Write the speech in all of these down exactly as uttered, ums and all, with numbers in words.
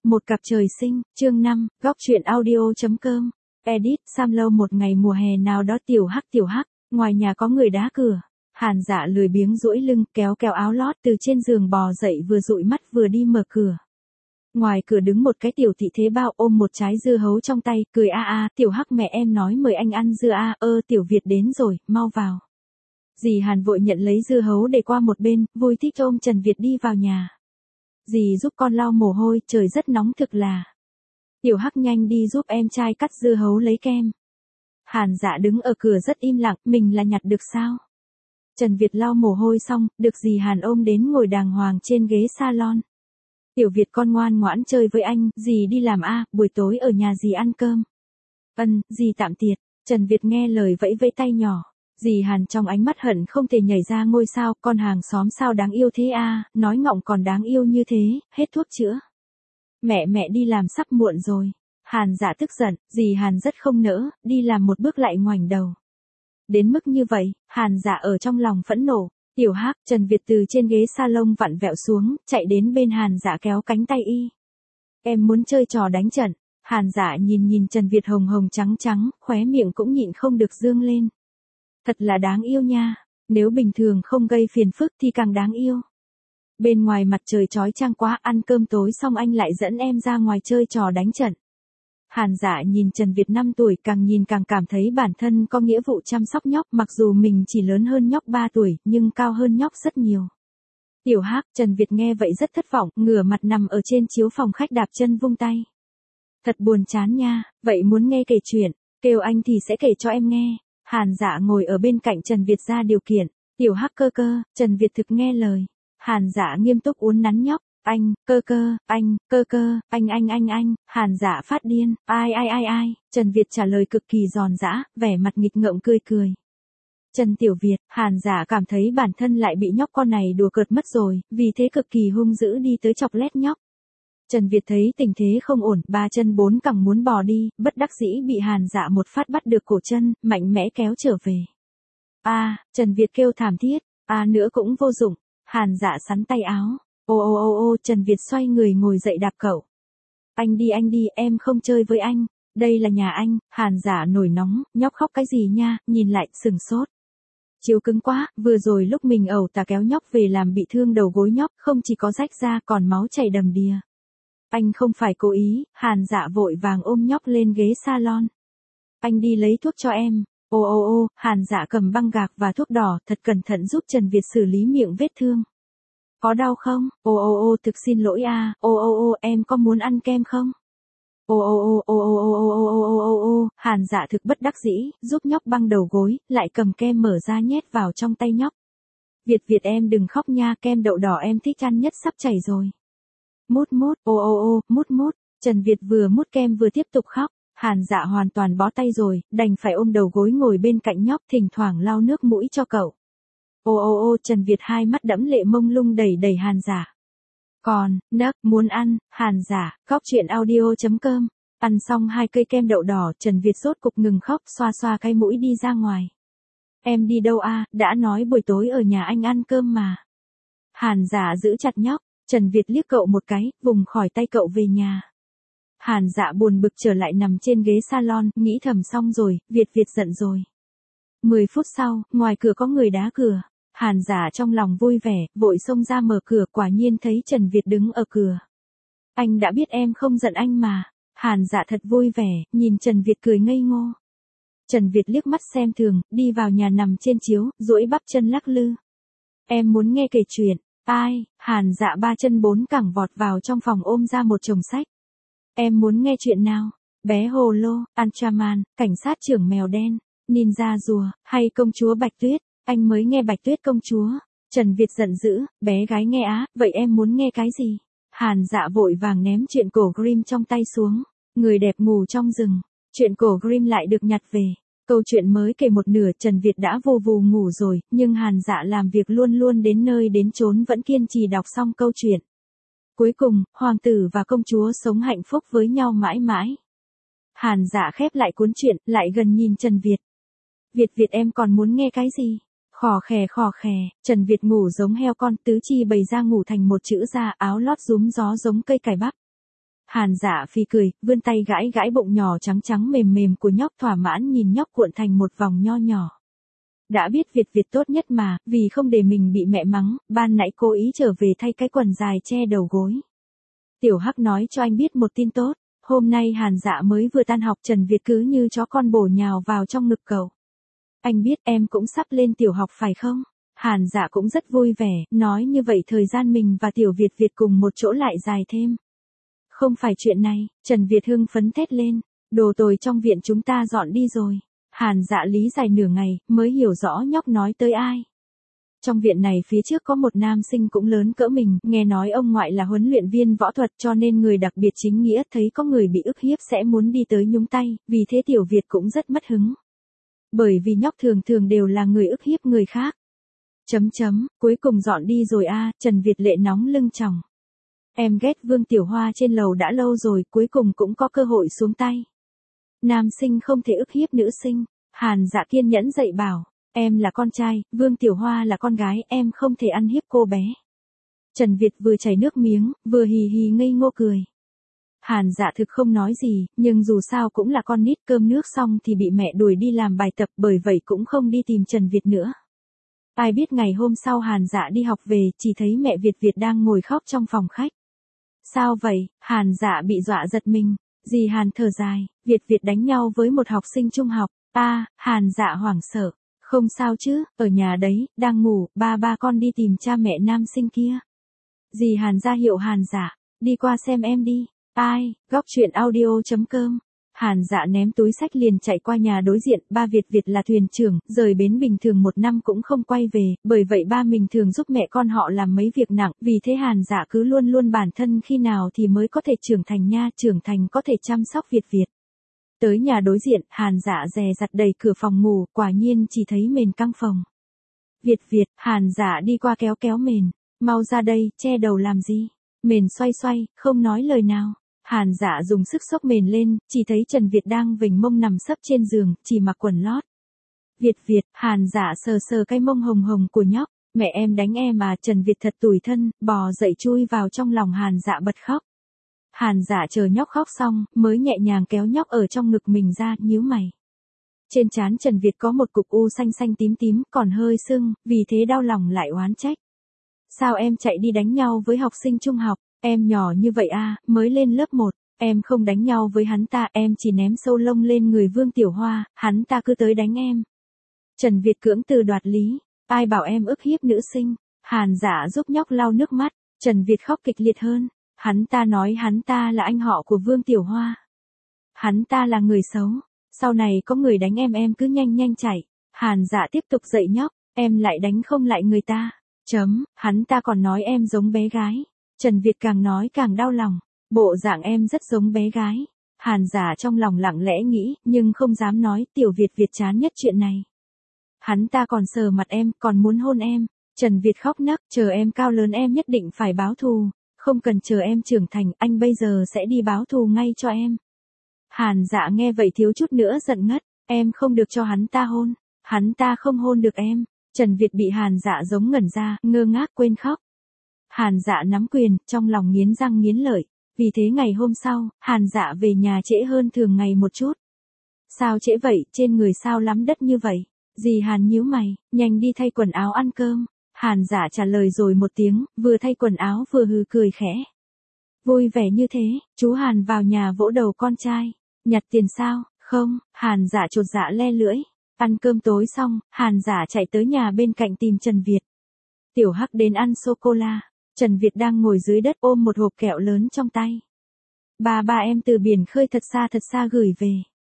Một cặp trời sinh, chương năm, góc truyện audio.com. Edit, Sam lâu một ngày mùa hè nào đó tiểu hắc tiểu hắc, ngoài nhà có người đá cửa. Hàn Dạ lười biếng duỗi lưng, kéo kéo áo lót từ trên giường bò dậy vừa dụi mắt vừa đi mở cửa. Ngoài cửa đứng một cái tiểu thị thế bao ôm một trái dưa hấu trong tay, cười a a, tiểu hắc mẹ em nói mời anh ăn dưa a, ơ tiểu Việt đến rồi, mau vào. Dì Hàn vội nhận lấy dưa hấu để qua một bên, vui thích ôm Trần Việt đi vào nhà. Dì giúp con lau mồ hôi, trời rất nóng thực là. Tiểu Hắc nhanh đi giúp em trai cắt dưa hấu lấy kem. Hàn Dạ đứng ở cửa rất im lặng, mình là nhặt được sao? Trần Việt lau mồ hôi xong, được dì Hàn ôm đến ngồi đàng hoàng trên ghế salon. Tiểu Việt con ngoan ngoãn chơi với anh, dì đi làm a, buổi tối ở nhà dì ăn cơm. Ân, dì tạm tiệt. Trần Việt nghe lời vẫy vẫy tay nhỏ. Dì Hàn trong ánh mắt hận không thể nhảy ra ngôi sao, con hàng xóm sao đáng yêu thế a, nói ngọng còn đáng yêu như thế, hết thuốc chữa. Mẹ mẹ đi làm sắp muộn rồi. Hàn Dạ tức giận, dì Hàn rất không nỡ, đi làm một bước lại ngoảnh đầu. Đến mức như vậy, Hàn Dạ ở trong lòng phẫn nộ. Tiểu Hắc, Trần Việt từ trên ghế salon vặn vẹo xuống, chạy đến bên Hàn Dạ kéo cánh tay y. Em muốn chơi trò đánh trận. Hàn Dạ nhìn nhìn Trần Việt hồng hồng trắng trắng, khóe miệng cũng nhịn không được dương lên. Thật là đáng yêu nha, nếu bình thường không gây phiền phức thì càng đáng yêu. Bên ngoài mặt trời chói chang quá, ăn cơm tối xong anh lại dẫn em ra ngoài chơi trò đánh trận. Hàn Dạ nhìn Trần Việt năm tuổi, càng nhìn càng cảm thấy bản thân có nghĩa vụ chăm sóc nhóc, mặc dù mình chỉ lớn hơn nhóc ba tuổi, nhưng cao hơn nhóc rất nhiều. Tiểu Hắc, Trần Việt nghe vậy rất thất vọng, ngửa mặt nằm ở trên chiếu phòng khách đạp chân vung tay. Thật buồn chán nha, vậy muốn nghe kể chuyện, kêu anh thì sẽ kể cho em nghe. Hàn Dạ ngồi ở bên cạnh Trần Việt ra điều kiện. Tiểu Hắc cơ cơ, Trần Việt thực nghe lời. Hàn Dạ nghiêm túc uốn nắn nhóc. Anh, cơ cơ, anh, cơ cơ, anh anh anh anh. Hàn Dạ phát điên. Ai ai ai ai. Trần Việt trả lời cực kỳ giòn giã, vẻ mặt nghịch ngợm cười cười. Trần Tiểu Việt, Hàn Dạ cảm thấy bản thân lại bị nhóc con này đùa cợt mất rồi, vì thế cực kỳ hung dữ đi tới chọc lét nhóc. Trần Việt thấy tình thế không ổn, ba chân bốn cẳng muốn bò đi, bất đắc dĩ bị Hàn Dạ một phát bắt được cổ chân, mạnh mẽ kéo trở về. A, à, Trần Việt kêu thảm thiết, a à, nữa cũng vô dụng. Hàn Dạ sắn tay áo. Ô ô ô ô, Trần Việt xoay người ngồi dậy đạp cậu. Anh đi anh đi, em không chơi với anh. Đây là nhà anh. Hàn Dạ nổi nóng, nhóc khóc cái gì nha, nhìn lại, sừng sốt. Chiếu cứng quá, vừa rồi lúc mình ẩu tà kéo nhóc về làm bị thương đầu gối nhóc, không chỉ có rách ra còn máu chảy đầm đìa. Anh không phải cố ý. Hàn Dạ vội vàng ôm nhóc lên ghế salon. Anh đi lấy thuốc cho em. Ô ô ô, Hàn Dạ cầm băng gạc và thuốc đỏ, thật cẩn thận giúp Trần Việt xử lý miệng vết thương. Có đau không? Ô ô ô, thực xin lỗi a. Ô ô ô, em có muốn ăn kem không? Ô ô ô ô ô ô ô ô ô ô ô, Hàn Dạ thực bất đắc dĩ, giúp nhóc băng đầu gối, lại cầm kem mở ra nhét vào trong tay nhóc. Việt Việt em đừng khóc nha, kem đậu đỏ em thích ăn nhất sắp chảy rồi. Mút mút, ô ô ô, mút mút. Trần Việt vừa mút kem vừa tiếp tục khóc. Hàn Dạ hoàn toàn bó tay rồi, đành phải ôm đầu gối ngồi bên cạnh nhóc, thỉnh thoảng lau nước mũi cho cậu. Ô ô ô, Trần Việt hai mắt đẫm lệ mông lung đẩy đẩy Hàn Dạ. Còn, nấc, muốn ăn. Hàn Dạ, góc truyện audio.com. Ăn xong hai cây kem đậu đỏ, Trần Việt rốt cục ngừng khóc, xoa xoa cái mũi đi ra ngoài. Em đi đâu a? Đã nói buổi tối ở nhà anh ăn cơm mà. Hàn Dạ giữ chặt nhóc. Trần Việt liếc cậu một cái, vùng khỏi tay cậu về nhà. Hàn Dạ buồn bực trở lại nằm trên ghế salon, nghĩ thầm xong rồi, Việt Việt giận rồi. Mười phút sau, ngoài cửa có người đá cửa. Hàn Dạ trong lòng vui vẻ, vội xông ra mở cửa, quả nhiên thấy Trần Việt đứng ở cửa. Anh đã biết em không giận anh mà. Hàn Dạ thật vui vẻ, nhìn Trần Việt cười ngây ngô. Trần Việt liếc mắt xem thường, đi vào nhà nằm trên chiếu, duỗi bắp chân lắc lư. Em muốn nghe kể chuyện. Ai? Hàn Dạ ba chân bốn cẳng vọt vào trong phòng ôm ra một chồng sách. Em muốn nghe chuyện nào? Bé Hồ Lô, Ultraman, cảnh sát trưởng mèo đen, ninja rùa, hay công chúa Bạch Tuyết? Anh mới nghe Bạch Tuyết công chúa. Trần Việt giận dữ, bé gái nghe á, vậy em muốn nghe cái gì? Hàn Dạ vội vàng ném chuyện cổ Grimm trong tay xuống. Người đẹp ngủ trong rừng. Chuyện cổ Grimm lại được nhặt về. Câu chuyện mới kể một nửa, Trần Việt đã vù vù ngủ rồi, nhưng Hàn Dạ làm việc luôn luôn đến nơi đến chốn vẫn kiên trì đọc xong câu chuyện. Cuối cùng, hoàng tử và công chúa sống hạnh phúc với nhau mãi mãi. Hàn Dạ khép lại cuốn truyện, lại gần nhìn Trần Việt. Việt Việt em còn muốn nghe cái gì? Khò khè khò khè, Trần Việt ngủ giống heo con, tứ chi bày ra ngủ thành một chữ ra, áo lót rúm gió giống cây cải bắp. Hàn Dạ phì cười, vươn tay gãi gãi bụng nhỏ trắng trắng mềm mềm của nhóc, thỏa mãn nhìn nhóc cuộn thành một vòng nho nhỏ. Đã biết Việt Việt tốt nhất mà, vì không để mình bị mẹ mắng, ban nãy cố ý trở về thay cái quần dài che đầu gối. Tiểu Hắc nói cho anh biết một tin tốt, hôm nay Hàn Dạ mới vừa tan học, Trần Việt cứ như chó con bổ nhào vào trong ngực cậu. Anh biết em cũng sắp lên tiểu học phải không? Hàn Dạ cũng rất vui vẻ, nói như vậy thời gian mình và tiểu Việt Việt cùng một chỗ lại dài thêm. Không phải chuyện này, Trần Việt hưng phấn thét lên, đồ tồi trong viện chúng ta dọn đi rồi. Hàn Dạ lý giải nửa ngày, mới hiểu rõ nhóc nói tới ai. Trong viện này phía trước có một nam sinh cũng lớn cỡ mình, nghe nói ông ngoại là huấn luyện viên võ thuật cho nên người đặc biệt chính nghĩa, thấy có người bị ức hiếp sẽ muốn đi tới nhúng tay, vì thế tiểu Việt cũng rất mất hứng. Bởi vì nhóc thường thường đều là người ức hiếp người khác. Chấm chấm, cuối cùng dọn đi rồi a. Trần Việt lệ nóng lưng tròng. Em ghét Vương Tiểu Hoa trên lầu đã lâu rồi, cuối cùng cũng có cơ hội xuống tay. Nam sinh không thể ức hiếp nữ sinh. Hàn Dạ kiên nhẫn dạy bảo, em là con trai, Vương Tiểu Hoa là con gái, em không thể ăn hiếp cô bé. Trần Việt vừa chảy nước miếng, vừa hì hì ngây ngô cười. Hàn Dạ thực không nói gì, nhưng dù sao cũng là con nít, cơm nước xong thì bị mẹ đuổi đi làm bài tập, bởi vậy cũng không đi tìm Trần Việt nữa. Ai biết ngày hôm sau Hàn Dạ đi học về, chỉ thấy mẹ Việt Việt đang ngồi khóc trong phòng khách. Sao vậy? Hàn Dạ bị dọa giật mình. Dì Hàn thở dài, Việt Việt đánh nhau với một học sinh trung học. A, à, Hàn Dạ hoảng sợ. Không sao chứ, ở nhà đấy, đang ngủ, ba ba con đi tìm cha mẹ nam sinh kia. Dì Hàn ra hiệu Hàn Dạ, đi qua xem em đi. Ai, góc truyện audio chấm com. Hàn Dạ ném túi sách liền chạy qua nhà đối diện, ba Việt Việt là thuyền trưởng, rời bến bình thường một năm cũng không quay về, bởi vậy ba mình thường giúp mẹ con họ làm mấy việc nặng, vì thế Hàn Dạ cứ luôn luôn bản thân khi nào thì mới có thể trưởng thành nha, trưởng thành có thể chăm sóc Việt Việt. Tới nhà đối diện, Hàn Dạ dè dặt đẩy cửa phòng ngủ, quả nhiên chỉ thấy mền căng phòng. Việt Việt, Hàn Dạ đi qua kéo kéo mền, mau ra đây, che đầu làm gì? Mền xoay xoay, không nói lời nào. Hàn Dạ dùng sức xốc mền lên, chỉ thấy Trần Việt đang vểnh mông nằm sấp trên giường, chỉ mặc quần lót. Việt Việt, Hàn Dạ sờ sờ cái mông hồng hồng của nhóc, mẹ em đánh em à? Trần Việt thật tủi thân, bò dậy chui vào trong lòng Hàn Dạ bật khóc. Hàn Dạ chờ nhóc khóc xong, mới nhẹ nhàng kéo nhóc ở trong ngực mình ra, nhíu mày. Trên trán Trần Việt có một cục u xanh xanh tím tím, còn hơi sưng, vì thế đau lòng lại oán trách. Sao em chạy đi đánh nhau với học sinh trung học? Em nhỏ như vậy à, mới lên lớp một, em không đánh nhau với hắn ta, em chỉ ném sâu lông lên người Vương Tiểu Hoa, hắn ta cứ tới đánh em. Trần Việt cưỡng từ đoạt lý, ai bảo em ức hiếp nữ sinh? Hàn Dạ giúp nhóc lau nước mắt, Trần Việt khóc kịch liệt hơn, hắn ta nói hắn ta là anh họ của Vương Tiểu Hoa. Hắn ta là người xấu, sau này có người đánh em em cứ nhanh nhanh chạy. Hàn Dạ tiếp tục dạy nhóc, em lại đánh không lại người ta. Chấm, hắn ta còn nói em giống bé gái. Trần Việt càng nói càng đau lòng, bộ dạng em rất giống bé gái. Hàn Dạ trong lòng lặng lẽ nghĩ, nhưng không dám nói, tiểu Việt Việt chán nhất chuyện này. Hắn ta còn sờ mặt em, còn muốn hôn em. Trần Việt khóc nấc, chờ em cao lớn em nhất định phải báo thù, không cần chờ em trưởng thành, anh bây giờ sẽ đi báo thù ngay cho em. Hàn Dạ nghe vậy thiếu chút nữa giận ngất, em không được cho hắn ta hôn, hắn ta không hôn được em. Trần Việt bị Hàn Dạ giống ngẩn ra, ngơ ngác quên khóc. Hàn Dạ nắm quyền, trong lòng nghiến răng nghiến lợi, vì thế ngày hôm sau, Hàn Dạ về nhà trễ hơn thường ngày một chút. Sao trễ vậy, trên người sao lắm đất như vậy? Dì Hàn nhíu mày, nhanh đi thay quần áo ăn cơm. Hàn Dạ trả lời rồi một tiếng, vừa thay quần áo vừa hừ cười khẽ. Vui vẻ như thế, chú Hàn vào nhà vỗ đầu con trai. Nhặt tiền sao? Không, Hàn Dạ chột dạ le lưỡi. Ăn cơm tối xong, Hàn Dạ chạy tới nhà bên cạnh tìm Trần Việt. Tiểu Hắc đến ăn sô-cô-la. Trần Việt đang ngồi dưới đất ôm một hộp kẹo lớn trong tay. Ba ba em từ biển khơi thật xa thật xa gửi về.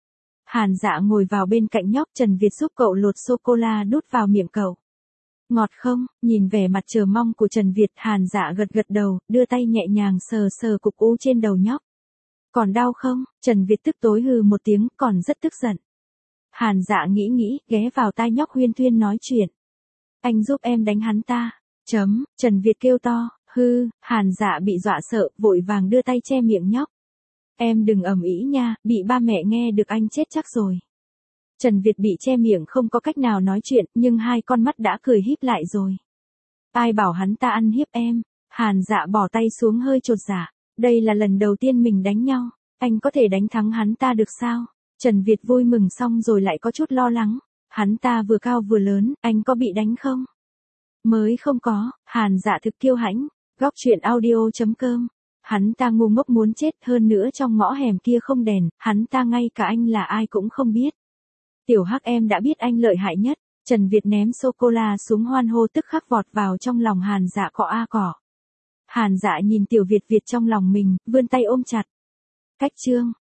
Hàn Dạ ngồi vào bên cạnh nhóc, Trần Việt giúp cậu lột sô-cô-la đút vào miệng cậu. Ngọt không? Nhìn vẻ mặt chờ mong của Trần Việt, Hàn Dạ gật gật đầu, đưa tay nhẹ nhàng sờ sờ cục u trên đầu nhóc. Còn đau không? Trần Việt tức tối hừ một tiếng, còn rất tức giận. Hàn Dạ nghĩ nghĩ, ghé vào tai nhóc huyên thuyên nói chuyện. Anh giúp em đánh hắn ta. Chấm, Trần Việt kêu to, hư, Hàn Dạ bị dọa sợ, vội vàng đưa tay che miệng nhóc. Em đừng ầm ĩ nha, bị ba mẹ nghe được anh chết chắc rồi. Trần Việt bị che miệng không có cách nào nói chuyện, nhưng hai con mắt đã cười híp lại rồi. Ai bảo hắn ta ăn hiếp em? Hàn Dạ bỏ tay xuống hơi chột dạ, Đây là lần đầu tiên mình đánh nhau, anh có thể đánh thắng hắn ta được sao? Trần Việt vui mừng xong rồi lại có chút lo lắng. Hắn ta vừa cao vừa lớn, anh có bị đánh không? Mới không có, Hàn Dạ thực kiêu hãnh. Góc truyện audio.com. Hắn ta ngu ngốc muốn chết, hơn nữa trong ngõ hẻm kia không đèn, hắn ta ngay cả anh là ai cũng không biết. Tiểu Hắc em đã biết anh lợi hại nhất. Trần Việt ném sô-cô-la xuống hoan hô, tức khắc vọt vào trong lòng Hàn Dạ cọ a cỏ. Hàn Dạ nhìn Tiểu Việt Việt trong lòng mình, vươn tay ôm chặt. Cách chương